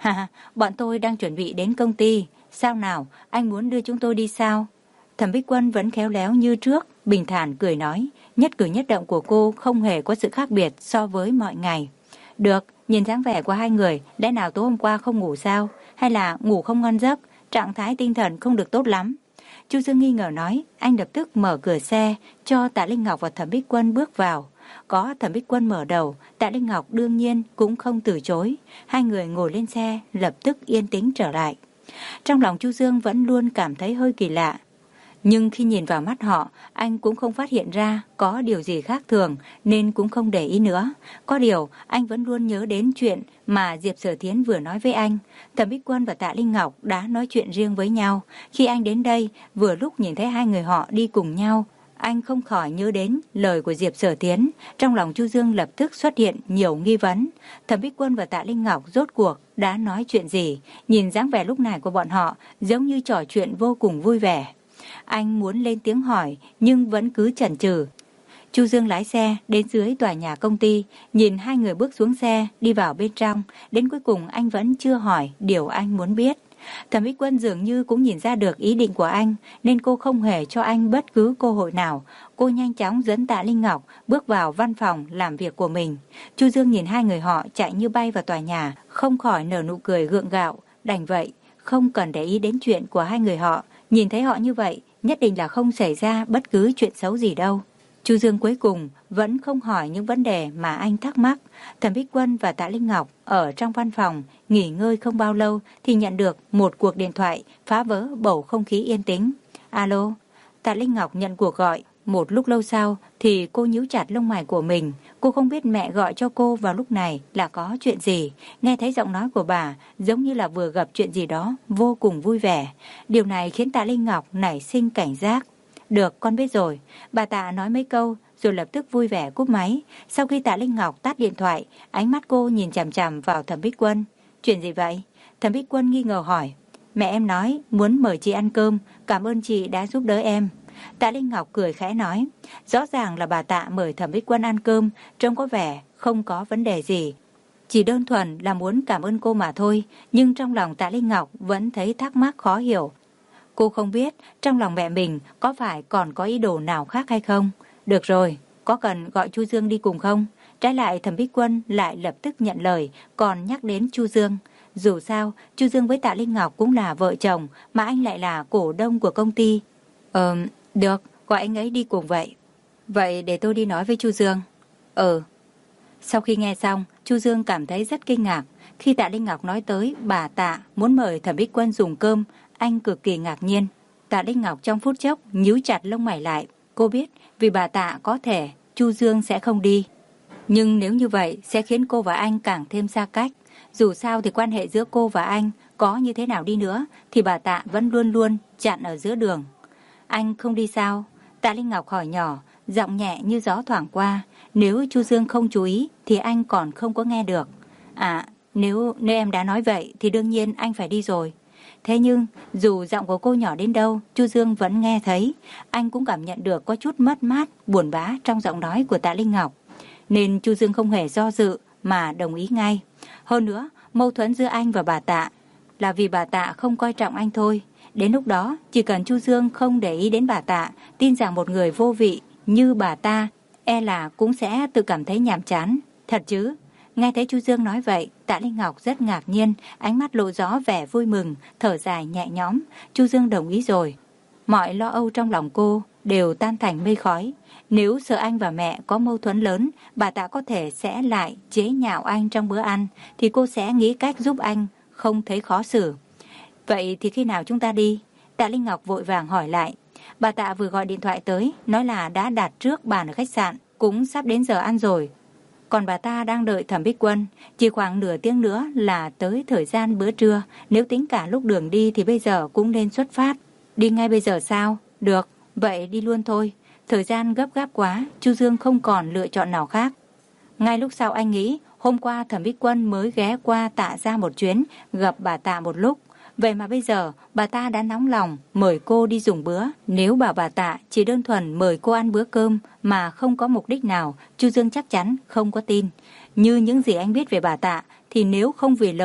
Ha, bọn tôi đang chuẩn bị đến công ty. Sao nào, anh muốn đưa chúng tôi đi sao? Thẩm Bích Quân vẫn khéo léo như trước, bình thản cười nói. Nhất cử nhất động của cô không hề có sự khác biệt so với mọi ngày. Được, nhìn dáng vẻ của hai người, lẽ nào tối hôm qua không ngủ sao? Hay là ngủ không ngon giấc, trạng thái tinh thần không được tốt lắm? Chu Dương nghi ngờ nói. Anh lập tức mở cửa xe cho Tạ Linh Ngọc và Thẩm Bích Quân bước vào. Có Thẩm Bích Quân mở đầu, Tạ Linh Ngọc đương nhiên cũng không từ chối. Hai người ngồi lên xe, lập tức yên tĩnh trở lại. Trong lòng Chu Dương vẫn luôn cảm thấy hơi kỳ lạ. Nhưng khi nhìn vào mắt họ, anh cũng không phát hiện ra có điều gì khác thường nên cũng không để ý nữa. Có điều, anh vẫn luôn nhớ đến chuyện mà Diệp Sở Thiến vừa nói với anh. Thẩm Bích Quân và Tạ Linh Ngọc đã nói chuyện riêng với nhau. Khi anh đến đây, vừa lúc nhìn thấy hai người họ đi cùng nhau, anh không khỏi nhớ đến lời của Diệp Sở Thiến. Trong lòng Chu Dương lập tức xuất hiện nhiều nghi vấn. Thẩm Bích Quân và Tạ Linh Ngọc rốt cuộc đã nói chuyện gì? Nhìn dáng vẻ lúc này của bọn họ giống như trò chuyện vô cùng vui vẻ. Anh muốn lên tiếng hỏi nhưng vẫn cứ chần chừ. Chu Dương lái xe đến dưới tòa nhà công ty, nhìn hai người bước xuống xe đi vào bên trong. Đến cuối cùng anh vẫn chưa hỏi điều anh muốn biết. Thẩm Bích Quân dường như cũng nhìn ra được ý định của anh nên cô không hề cho anh bất cứ cơ hội nào. Cô nhanh chóng dẫn Tạ Linh Ngọc bước vào văn phòng làm việc của mình. Chu Dương nhìn hai người họ chạy như bay vào tòa nhà, không khỏi nở nụ cười gượng gạo. Đành vậy, không cần để ý đến chuyện của hai người họ. Nhìn thấy họ như vậy, nhất định là không xảy ra bất cứ chuyện xấu gì đâu. Chu Dương cuối cùng vẫn không hỏi những vấn đề mà anh thắc mắc. Thẩm Bích Quân và Tạ Linh Ngọc ở trong văn phòng nghỉ ngơi không bao lâu thì nhận được một cuộc điện thoại phá vỡ bầu không khí yên tĩnh. Alo, Tạ Linh Ngọc nhận cuộc gọi. Một lúc lâu sau thì cô nhíu chặt lông mày của mình. Cô không biết mẹ gọi cho cô vào lúc này là có chuyện gì. Nghe thấy giọng nói của bà giống như là vừa gặp chuyện gì đó vô cùng vui vẻ. Điều này khiến Tạ Linh Ngọc nảy sinh cảnh giác. Được, con biết rồi. Bà Tạ nói mấy câu rồi lập tức vui vẻ cúp máy. Sau khi Tạ Linh Ngọc tắt điện thoại, ánh mắt cô nhìn chằm chằm vào Thẩm Bích Quân. Chuyện gì vậy? Thẩm Bích Quân nghi ngờ hỏi. Mẹ em nói muốn mời chị ăn cơm, cảm ơn chị đã giúp đỡ em. Tạ Linh Ngọc cười khẽ nói. Rõ ràng là bà Tạ mời Thẩm Bích Quân ăn cơm, trông có vẻ không có vấn đề gì. Chỉ đơn thuần là muốn cảm ơn cô mà thôi. Nhưng trong lòng Tạ Linh Ngọc vẫn thấy thắc mắc khó hiểu. Cô không biết trong lòng mẹ mình có phải còn có ý đồ nào khác hay không. Được rồi, có cần gọi Chu Dương đi cùng không? Trái lại Thẩm Bích Quân lại lập tức nhận lời, còn nhắc đến Chu Dương. Dù sao, Chu Dương với Tạ Linh Ngọc cũng là vợ chồng, mà anh lại là cổ đông của công ty. Ờ, được, gọi anh ấy đi cùng vậy. Vậy để tôi đi nói với Chu Dương. Ừ. Sau khi nghe xong, Chu Dương cảm thấy rất kinh ngạc. Khi Tạ Linh Ngọc nói tới bà Tạ muốn mời Thẩm Bích Quân dùng cơm, anh cực kỳ ngạc nhiên. Tạ Linh Ngọc trong phút chốc nhíu chặt lông mày lại. Cô biết vì bà Tạ có thể Chu Dương sẽ không đi. Nhưng nếu như vậy sẽ khiến cô và anh càng thêm xa cách. Dù sao thì quan hệ giữa cô và anh có như thế nào đi nữa thì bà Tạ vẫn luôn luôn chặn ở giữa đường. Anh không đi sao? Tạ Linh Ngọc hỏi nhỏ, giọng nhẹ như gió thoảng qua. Nếu Chu Dương không chú ý thì anh còn không có nghe được. À, nếu, nếu em đã nói vậy thì đương nhiên anh phải đi rồi. Thế nhưng, dù giọng của cô nhỏ đến đâu, Chu Dương vẫn nghe thấy. Anh cũng cảm nhận được có chút mất mát, buồn bã trong giọng nói của Tạ Linh Ngọc. Nên Chu Dương không hề do dự mà đồng ý ngay. Hơn nữa, mâu thuẫn giữa anh và bà Tạ là vì bà Tạ không coi trọng anh thôi. Đến lúc đó, chỉ cần Chu Dương không để ý đến bà Tạ, tin rằng một người vô vị như bà ta, e là cũng sẽ tự cảm thấy nhàm chán. Thật chứ? Nghe thấy Chu Dương nói vậy, Tạ Linh Ngọc rất ngạc nhiên, ánh mắt lộ rõ vẻ vui mừng, thở dài nhẹ nhõm. Chu Dương đồng ý rồi. Mọi lo âu trong lòng cô đều tan thành mây khói. Nếu sợ anh và mẹ có mâu thuẫn lớn, bà Tạ có thể sẽ lại chế nhạo anh trong bữa ăn, thì cô sẽ nghĩ cách giúp anh không thấy khó xử. Vậy thì khi nào chúng ta đi? Tạ Linh Ngọc vội vàng hỏi lại. Bà Tạ vừa gọi điện thoại tới, nói là đã đặt trước bàn ở khách sạn, cũng sắp đến giờ ăn rồi. Còn bà ta đang đợi Thẩm Bích Quân, chỉ khoảng nửa tiếng nữa là tới thời gian bữa trưa. Nếu tính cả lúc đường đi thì bây giờ cũng nên xuất phát. Đi ngay bây giờ sao? Được, vậy đi luôn thôi. Thời gian gấp gáp quá, Chu Dương không còn lựa chọn nào khác. Ngay lúc sau anh nghĩ, hôm qua Thẩm Bích Quân mới ghé qua Tạ ra một chuyến, gặp bà Tạ một lúc. Vậy mà bây giờ bà ta đã nóng lòng mời cô đi dùng bữa. Nếu bảo bà Tạ chỉ đơn thuần mời cô ăn bữa cơm mà không có mục đích nào, Chu Dương chắc chắn không có tin. Như những gì anh biết về bà Tạ thì nếu không vì lợi ích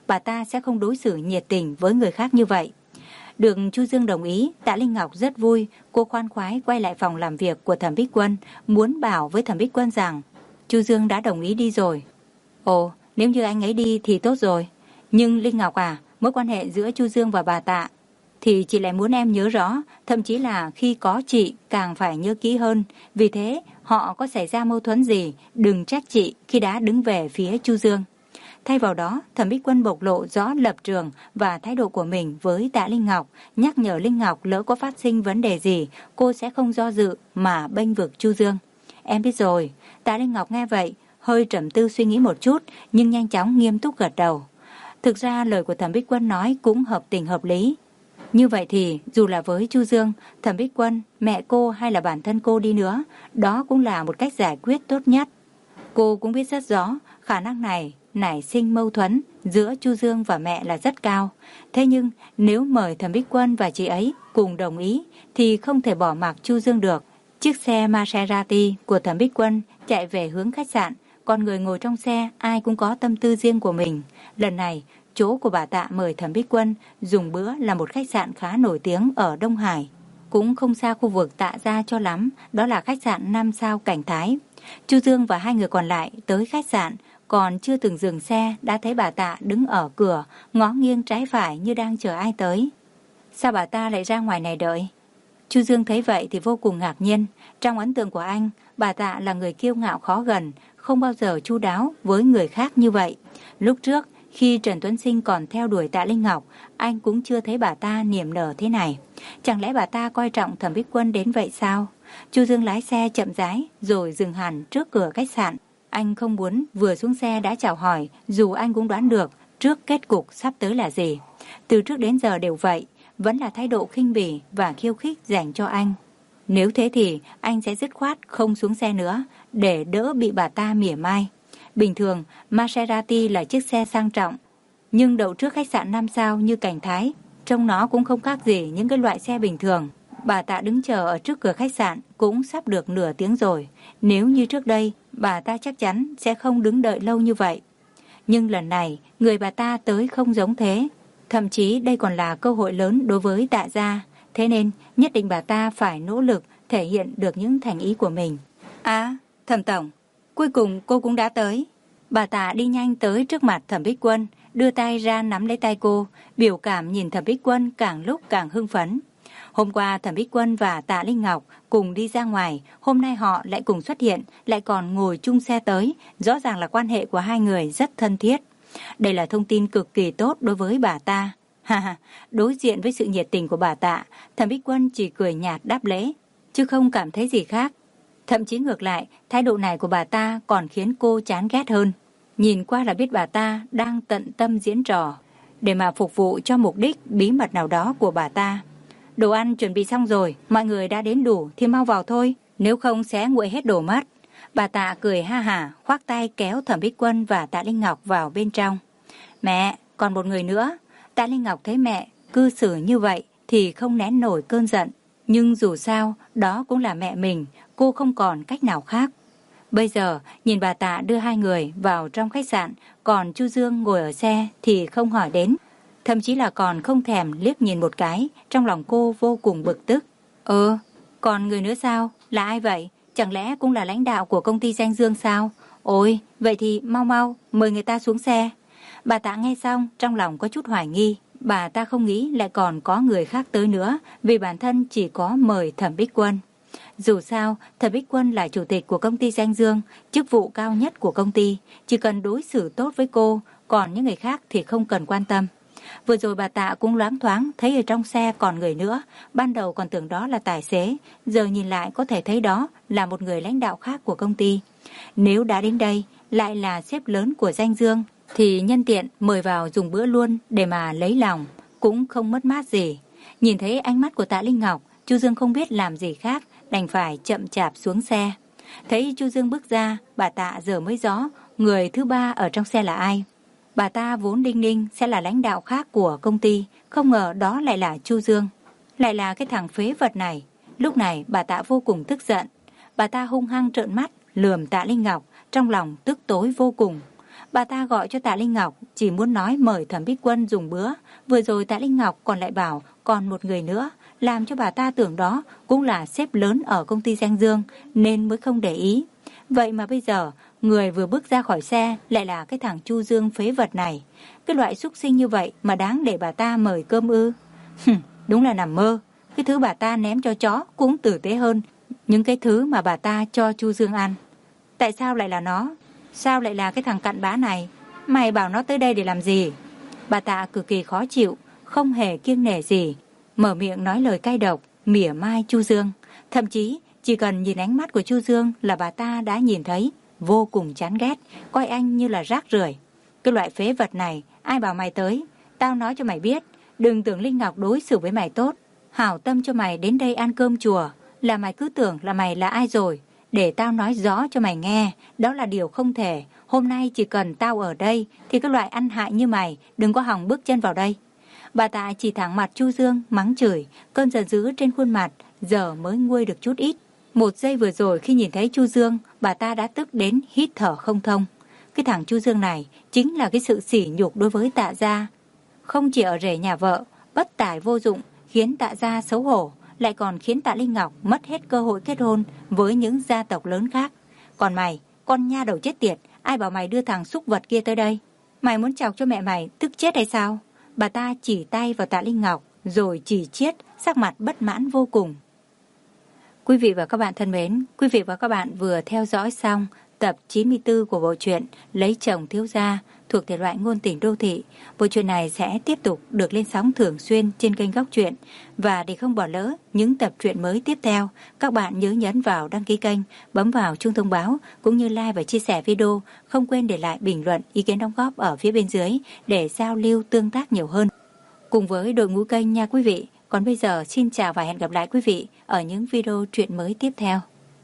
bà ta sẽ không đối xử nhiệt tình với người khác như vậy. Được Chu Dương đồng ý, Tạ Linh Ngọc rất vui. Cô khoan khoái quay lại phòng làm việc của Thẩm Bích Quân, muốn bảo với Thẩm Bích Quân rằng Chu Dương đã đồng ý đi rồi. Ồ, nếu như anh ấy đi thì tốt rồi. Nhưng Linh Ngọc à, mối quan hệ giữa Chu Dương và bà Tạ thì chị lại muốn em nhớ rõ, thậm chí là khi có chị càng phải nhớ kỹ hơn. Vì thế, họ có xảy ra mâu thuẫn gì, đừng trách chị khi đã đứng về phía Chu Dương. Thay vào đó, Thẩm Bích Quân bộc lộ rõ lập trường và thái độ của mình với Tạ Linh Ngọc, nhắc nhở Linh Ngọc lỡ có phát sinh vấn đề gì, cô sẽ không do dự mà bênh vực Chu Dương. Em biết rồi. Tạ Linh Ngọc nghe vậy, hơi trầm tư suy nghĩ một chút, nhưng nhanh chóng nghiêm túc gật đầu. Thực ra lời của Thẩm Bích Quân nói cũng hợp tình hợp lý. Như vậy thì dù là với Chu Dương, Thẩm Bích Quân, mẹ cô hay là bản thân cô đi nữa, đó cũng là một cách giải quyết tốt nhất. Cô cũng biết rất rõ khả năng này nảy sinh mâu thuẫn giữa Chu Dương và mẹ là rất cao. Thế nhưng nếu mời Thẩm Bích Quân và chị ấy cùng đồng ý thì không thể bỏ mặc Chu Dương được. Chiếc xe Maserati của Thẩm Bích Quân chạy về hướng khách sạn, còn người ngồi trong xe ai cũng có tâm tư riêng của mình. Lần này, chỗ của bà Tạ mời Thẩm Bích Quân dùng bữa là một khách sạn khá nổi tiếng ở Đông Hải, cũng không xa khu vực Tạ gia cho lắm, đó là khách sạn năm sao Cảnh Thái. Chu Dương và hai người còn lại tới khách sạn, còn chưa từng dừng xe đã thấy bà Tạ đứng ở cửa, ngó nghiêng trái phải như đang chờ ai tới. Sao bà ta lại ra ngoài này đợi? Chu Dương thấy vậy thì vô cùng ngạc nhiên. Trong ấn tượng của anh, bà Tạ là người kiêu ngạo khó gần, không bao giờ chu đáo với người khác như vậy. Lúc trước, khi Trần Tuấn Sinh còn theo đuổi Tạ Linh Ngọc, anh cũng chưa thấy bà ta niềm nở thế này. Chẳng lẽ bà ta coi trọng Thẩm Bích Quân đến vậy sao? Chu Dương lái xe chậm rãi rồi dừng hẳn trước cửa khách sạn. Anh không muốn vừa xuống xe đã chào hỏi, dù anh cũng đoán được trước kết cục sắp tới là gì. Từ trước đến giờ đều vậy, vẫn là thái độ khinh bỉ và khiêu khích dành cho anh. Nếu thế thì anh sẽ dứt khoát không xuống xe nữa, để đỡ bị bà ta mỉa mai. Bình thường, Maserati là chiếc xe sang trọng, nhưng đậu trước khách sạn năm sao như Cảnh Thái, trông nó cũng không khác gì những cái loại xe bình thường. Bà Tạ đứng chờ ở trước cửa khách sạn cũng sắp được nửa tiếng rồi. Nếu như trước đây, bà ta chắc chắn sẽ không đứng đợi lâu như vậy. Nhưng lần này, người bà ta tới không giống thế. Thậm chí đây còn là cơ hội lớn đối với Tạ gia. Thế nên, nhất định bà ta phải nỗ lực thể hiện được những thành ý của mình. À, Thẩm tổng, cuối cùng cô cũng đã tới. Bà Tạ đi nhanh tới trước mặt Thẩm Bích Quân, đưa tay ra nắm lấy tay cô, biểu cảm nhìn Thẩm Bích Quân càng lúc càng hưng phấn. Hôm qua Thẩm Bích Quân và Tạ Linh Ngọc cùng đi ra ngoài, hôm nay họ lại cùng xuất hiện, lại còn ngồi chung xe tới, rõ ràng là quan hệ của hai người rất thân thiết. Đây là thông tin cực kỳ tốt đối với bà ta. Ha ha, đối diện với sự nhiệt tình của bà Tạ, Thẩm Bích Quân chỉ cười nhạt đáp lễ, chứ không cảm thấy gì khác. Thậm chí ngược lại, thái độ này của bà ta còn khiến cô chán ghét hơn. Nhìn qua là biết bà ta đang tận tâm diễn trò, để mà phục vụ cho mục đích bí mật nào đó của bà ta. Đồ ăn chuẩn bị xong rồi, mọi người đã đến đủ thì mau vào thôi, nếu không sẽ nguội hết đồ mất. Bà Tạ cười ha hả, khoác tay kéo Thẩm Bích Quân và Tạ Linh Ngọc vào bên trong. Mẹ, còn một người nữa. Tạ Linh Ngọc thấy mẹ cư xử như vậy thì không nén nổi cơn giận. Nhưng dù sao, đó cũng là mẹ mình, cô không còn cách nào khác. Bây giờ, nhìn bà Tạ đưa hai người vào trong khách sạn, còn Chu Dương ngồi ở xe thì không hỏi đến. Thậm chí là còn không thèm liếc nhìn một cái, trong lòng cô vô cùng bực tức. Ờ, còn người nữa sao? Là ai vậy? Chẳng lẽ cũng là lãnh đạo của công ty Danh Dương sao? Ôi, vậy thì mau mau, mời người ta xuống xe. Bà Tạ nghe xong, trong lòng có chút hoài nghi. Bà ta không nghĩ lại còn có người khác tới nữa, vì bản thân chỉ có mời Thẩm Bích Quân. Dù sao, Thẩm Bích Quân là chủ tịch của công ty Danh Dương, chức vụ cao nhất của công ty, chỉ cần đối xử tốt với cô, còn những người khác thì không cần quan tâm. Vừa rồi bà Tạ cũng loáng thoáng thấy ở trong xe còn người nữa, ban đầu còn tưởng đó là tài xế, giờ nhìn lại có thể thấy đó là một người lãnh đạo khác của công ty. Nếu đã đến đây, lại là sếp lớn của Danh Dương, thì nhân tiện mời vào dùng bữa luôn để mà lấy lòng, cũng không mất mát gì. Nhìn thấy ánh mắt của Tạ Linh Ngọc, Chu Dương không biết làm gì khác, đành phải chậm chạp xuống xe. Thấy Chu Dương bước ra, bà Tạ giờ mới rõ người thứ ba ở trong xe là ai. Bà ta vốn đinh ninh sẽ là lãnh đạo khác của công ty, không ngờ đó lại là Chu Dương. Lại là cái thằng phế vật này. Lúc này bà Tạ vô cùng tức giận. Bà ta hung hăng trợn mắt, lườm Tạ Linh Ngọc, trong lòng tức tối vô cùng. Bà ta gọi cho Tạ Linh Ngọc, chỉ muốn nói mời Thẩm Bích Quân dùng bữa. Vừa rồi Tạ Linh Ngọc còn lại bảo còn một người nữa, làm cho bà ta tưởng đó cũng là sếp lớn ở công ty Danh Dương, nên mới không để ý. Vậy mà bây giờ, người vừa bước ra khỏi xe lại là cái thằng Chu Dương phế vật này. Cái loại xúc sinh như vậy mà đáng để bà ta mời cơm ư? Hừm, đúng là nằm mơ. Cái thứ bà ta ném cho chó cũng tử tế hơn những cái thứ mà bà ta cho Chu Dương ăn. Tại sao lại là nó? Sao lại là cái thằng cặn bã này? Mày bảo nó tới đây để làm gì? Bà ta cực kỳ khó chịu, không hề kiêng nể gì, mở miệng nói lời cay độc, mỉa mai Chu Dương. Thậm chí chỉ cần nhìn ánh mắt của Chu Dương là bà ta đã nhìn thấy vô cùng chán ghét, coi anh như là rác rưởi. Cái loại phế vật này, ai bảo mày tới? Tao nói cho mày biết, đừng tưởng Linh Ngọc đối xử với mày tốt, hảo tâm cho mày đến đây ăn cơm chùa, là mày cứ tưởng là mày là ai rồi. Để tao nói rõ cho mày nghe, đó là điều không thể. Hôm nay chỉ cần tao ở đây thì cái loại ăn hại như mày đừng có hòng bước chân vào đây. Bà ta chỉ thẳng mặt Chu Dương mắng chửi, cơn giận dữ trên khuôn mặt giờ mới nguôi được chút ít. Một giây vừa rồi khi nhìn thấy Chu Dương, bà ta đã tức đến hít thở không thông. Cái thằng Chu Dương này chính là cái sự sỉ nhục đối với Tạ gia. Không chỉ ở rể nhà vợ, bất tài vô dụng, khiến Tạ gia xấu hổ, lại còn khiến Tạ Linh Ngọc mất hết cơ hội kết hôn với những gia tộc lớn khác. Còn mày, con nha đầu chết tiệt, ai bảo mày đưa thằng xúc vật kia tới đây? Mày muốn chọc cho mẹ mày tức chết hay sao? Bà ta chỉ tay vào Tạ Linh Ngọc, rồi chỉ chiết, sắc mặt bất mãn vô cùng. Quý vị và các bạn thân mến, quý vị và các bạn vừa theo dõi xong tập chín mươi tư của bộ truyện Lấy Chồng Thiếu Gia thuộc thể loại ngôn tình đô thị. Bộ truyện này sẽ tiếp tục được lên sóng thường xuyên trên kênh Góc Truyện. Và để không bỏ lỡ những tập truyện mới tiếp theo, các bạn nhớ nhấn vào đăng ký kênh, bấm vào chuông thông báo cũng như like và chia sẻ video. Không quên để lại bình luận, ý kiến đóng góp ở phía bên dưới để giao lưu tương tác nhiều hơn cùng với đội ngũ kênh nha quý vị. Còn bây giờ xin chào và hẹn gặp lại quý vị ở những video truyện mới tiếp theo.